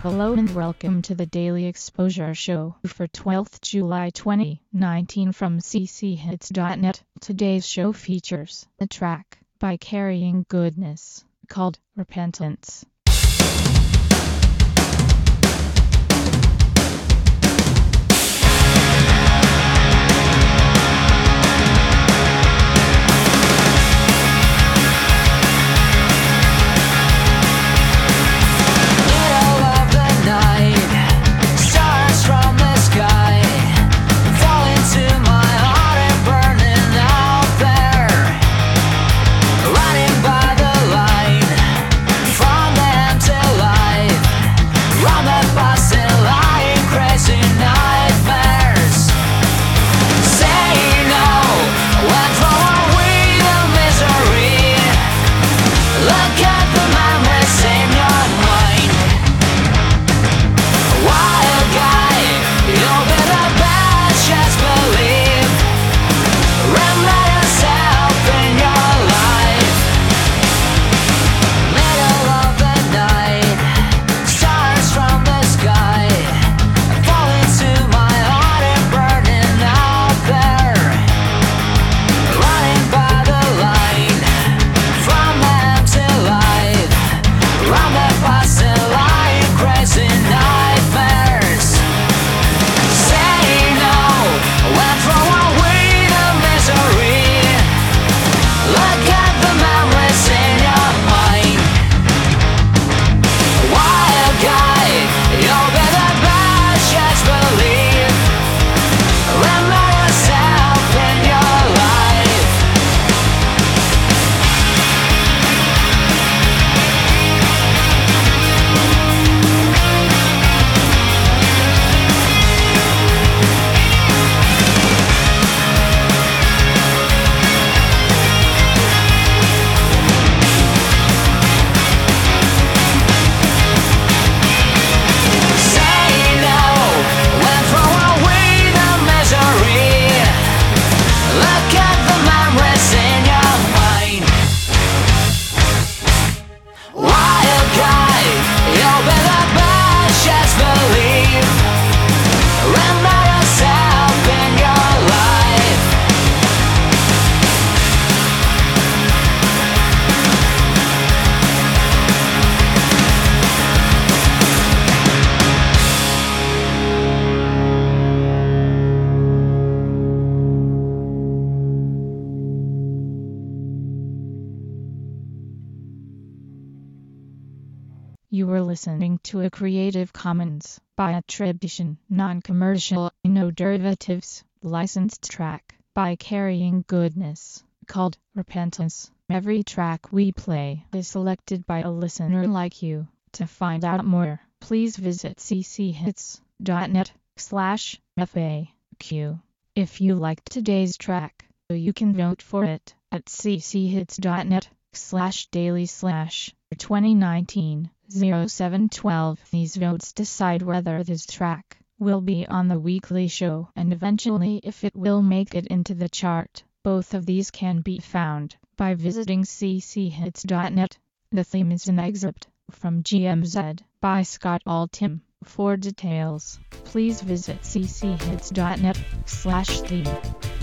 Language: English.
Hello and welcome to the Daily Exposure Show for 12th July 2019 from cchits.net. Today's show features a track by Carrying Goodness called Repentance. You were listening to a Creative Commons by attribution, non-commercial, no derivatives, licensed track by Carrying Goodness called Repentance. Every track we play is selected by a listener like you. To find out more, please visit cchits.net/FAQ. If you liked today's track, you can vote for it at cchits.net/daily/2019. 0712. These votes decide whether this track will be on the weekly show and eventually if it will make it into the chart. Both of these can be found by visiting cchits.net. The theme is an excerpt from GMZ by Scott Altham. For details, please visit cchits.net/theme.